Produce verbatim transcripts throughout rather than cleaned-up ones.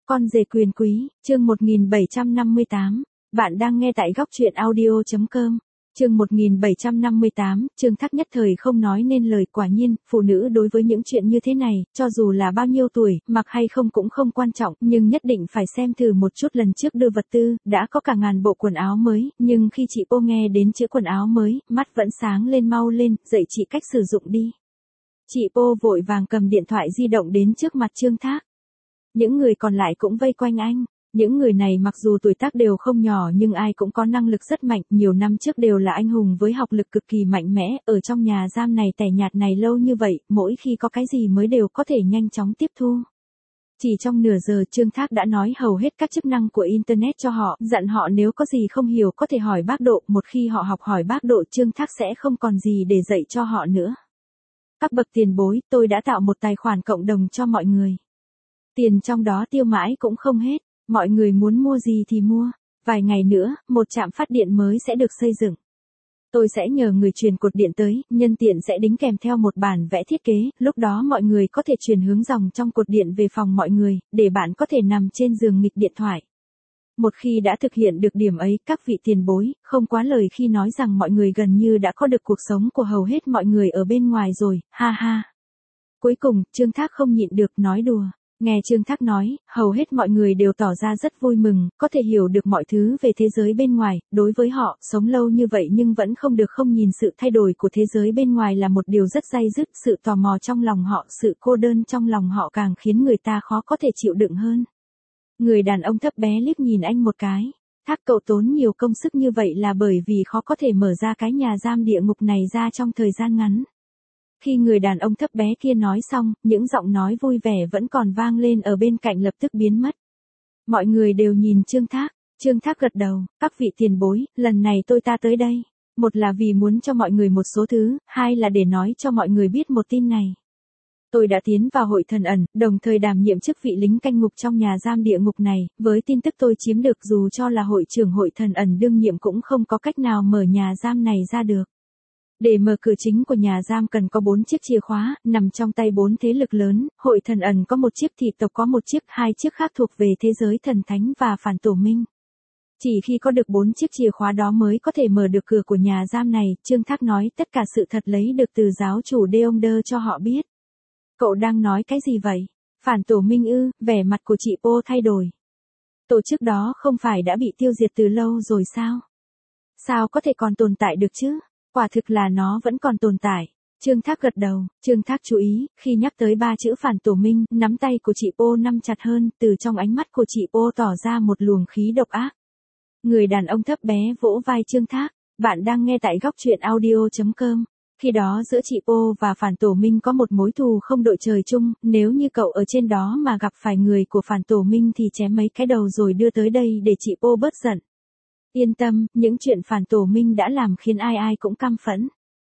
Con rể quyền quý, chương một nghìn bảy trăm năm mươi tám. Bạn đang nghe tại góc truyện audio.com. Chương một nghìn bảy trăm năm mươi tám, Trương Thác nhất thời không nói nên lời. Quả nhiên, phụ nữ đối với những chuyện như thế này, cho dù là bao nhiêu tuổi, mặc hay không cũng không quan trọng, nhưng nhất định phải xem thử một chút. Lần trước đưa vật tư, đã có cả ngàn bộ quần áo mới, nhưng khi chị cô nghe đến chữ quần áo mới, mắt vẫn sáng lên. Mau lên, dạy chị cách sử dụng đi. Chị cô vội vàng cầm điện thoại di động đến trước mặt Trương Thác. Những người còn lại cũng vây quanh anh. Những người này mặc dù tuổi tác đều không nhỏ nhưng ai cũng có năng lực rất mạnh, nhiều năm trước đều là anh hùng với học lực cực kỳ mạnh mẽ, ở trong nhà giam này tẻ nhạt này lâu như vậy, mỗi khi có cái gì mới đều có thể nhanh chóng tiếp thu. Chỉ trong nửa giờ Trương Thác đã nói hầu hết các chức năng của Internet cho họ, dặn họ nếu có gì không hiểu có thể hỏi bác Độ, một khi họ học hỏi bác Độ Trương Thác sẽ không còn gì để dạy cho họ nữa. Các bậc tiền bối, tôi đã tạo một tài khoản cộng đồng cho mọi người. Tiền trong đó tiêu mãi cũng không hết. Mọi người muốn mua gì thì mua. Vài ngày nữa, một trạm phát điện mới sẽ được xây dựng. Tôi sẽ nhờ người truyền cột điện tới, nhân tiện sẽ đính kèm theo một bản vẽ thiết kế, lúc đó mọi người có thể truyền hướng dòng trong cột điện về phòng mọi người, để bạn có thể nằm trên giường nghịch điện thoại. Một khi đã thực hiện được điểm ấy, các vị tiền bối, không quá lời khi nói rằng mọi người gần như đã có được cuộc sống của hầu hết mọi người ở bên ngoài rồi, ha ha. Cuối cùng, Trương Thác không nhịn được nói đùa. Nghe Trương Thác nói, hầu hết mọi người đều tỏ ra rất vui mừng, có thể hiểu được mọi thứ về thế giới bên ngoài. Đối với họ, sống lâu như vậy nhưng vẫn không được không nhìn sự thay đổi của thế giới bên ngoài là một điều rất day dứt. Sự tò mò trong lòng họ, sự cô đơn trong lòng họ càng khiến người ta khó có thể chịu đựng hơn. Người đàn ông thấp bé liếc nhìn anh một cái. Thác, cậu tốn nhiều công sức như vậy là bởi vì khó có thể mở ra cái nhà giam địa ngục này ra trong thời gian ngắn. Khi người đàn ông thấp bé kia nói xong, những giọng nói vui vẻ vẫn còn vang lên ở bên cạnh lập tức biến mất. Mọi người đều nhìn Trương Thác. Trương Thác gật đầu, các vị tiền bối, lần này tôi ta tới đây. Một là vì muốn cho mọi người một số thứ, hai là để nói cho mọi người biết một tin này. Tôi đã tiến vào hội thần ẩn, đồng thời đảm nhiệm chức vị lính canh ngục trong nhà giam địa ngục này, với tin tức tôi chiếm được dù cho là hội trưởng hội thần ẩn đương nhiệm cũng không có cách nào mở nhà giam này ra được. Để mở cửa chính của nhà giam cần có bốn chiếc chìa khóa, nằm trong tay bốn thế lực lớn, hội thần ẩn có một chiếc, thị tộc có một chiếc, hai chiếc khác thuộc về thế giới thần thánh và phản tổ minh. Chỉ khi có được bốn chiếc chìa khóa đó mới có thể mở được cửa của nhà giam này. Trương Thác nói tất cả sự thật lấy được từ giáo chủ Deongder cho họ biết. Cậu đang nói cái gì vậy? Phản tổ minh ư? Vẻ mặt của chị Po thay đổi. Tổ chức đó không phải đã bị tiêu diệt từ lâu rồi sao? Sao có thể còn tồn tại được chứ? Quả thực là nó vẫn còn tồn tại. Trương Thác gật đầu. Trương Thác chú ý, khi nhắc tới ba chữ phản tổ minh, nắm tay của chị Po nắm chặt hơn, từ trong ánh mắt của chị Po tỏ ra một luồng khí độc ác. Người đàn ông thấp bé vỗ vai Trương Thác. Bạn đang nghe tại góc truyện audio.com. Khi đó giữa chị Po và phản tổ minh có một mối thù không đội trời chung, nếu như cậu ở trên đó mà gặp phải người của phản tổ minh thì chém mấy cái đầu rồi đưa tới đây để chị Po bớt giận. Yên tâm, những chuyện phản tổ minh đã làm khiến ai ai cũng căm phẫn.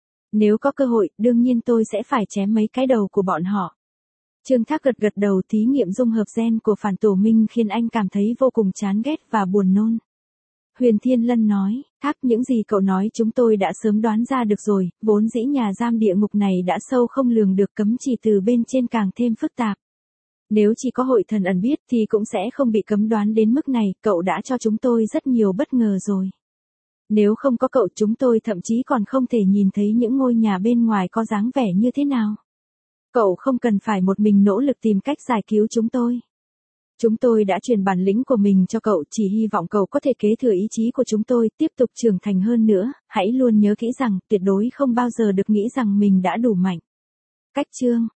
Nếu có cơ hội, đương nhiên tôi sẽ phải chém mấy cái đầu của bọn họ. Trương Thác gật gật đầu. Thí nghiệm dung hợp gen của phản tổ minh khiến anh cảm thấy vô cùng chán ghét và buồn nôn. Huyền Thiên Lân nói, Thác, những gì cậu nói chúng tôi đã sớm đoán ra được rồi, vốn dĩ nhà giam địa ngục này đã sâu không lường được, cấm chỉ từ bên trên càng thêm phức tạp. Nếu chỉ có hội thần ẩn biết thì cũng sẽ không bị cấm đoán đến mức này, cậu đã cho chúng tôi rất nhiều bất ngờ rồi. Nếu không có cậu chúng tôi thậm chí còn không thể nhìn thấy những ngôi nhà bên ngoài có dáng vẻ như thế nào. Cậu không cần phải một mình nỗ lực tìm cách giải cứu chúng tôi. Chúng tôi đã truyền bản lĩnh của mình cho cậu, chỉ hy vọng cậu có thể kế thừa ý chí của chúng tôi, tiếp tục trưởng thành hơn nữa, hãy luôn nhớ kỹ rằng, tuyệt đối không bao giờ được nghĩ rằng mình đã đủ mạnh. Cách chương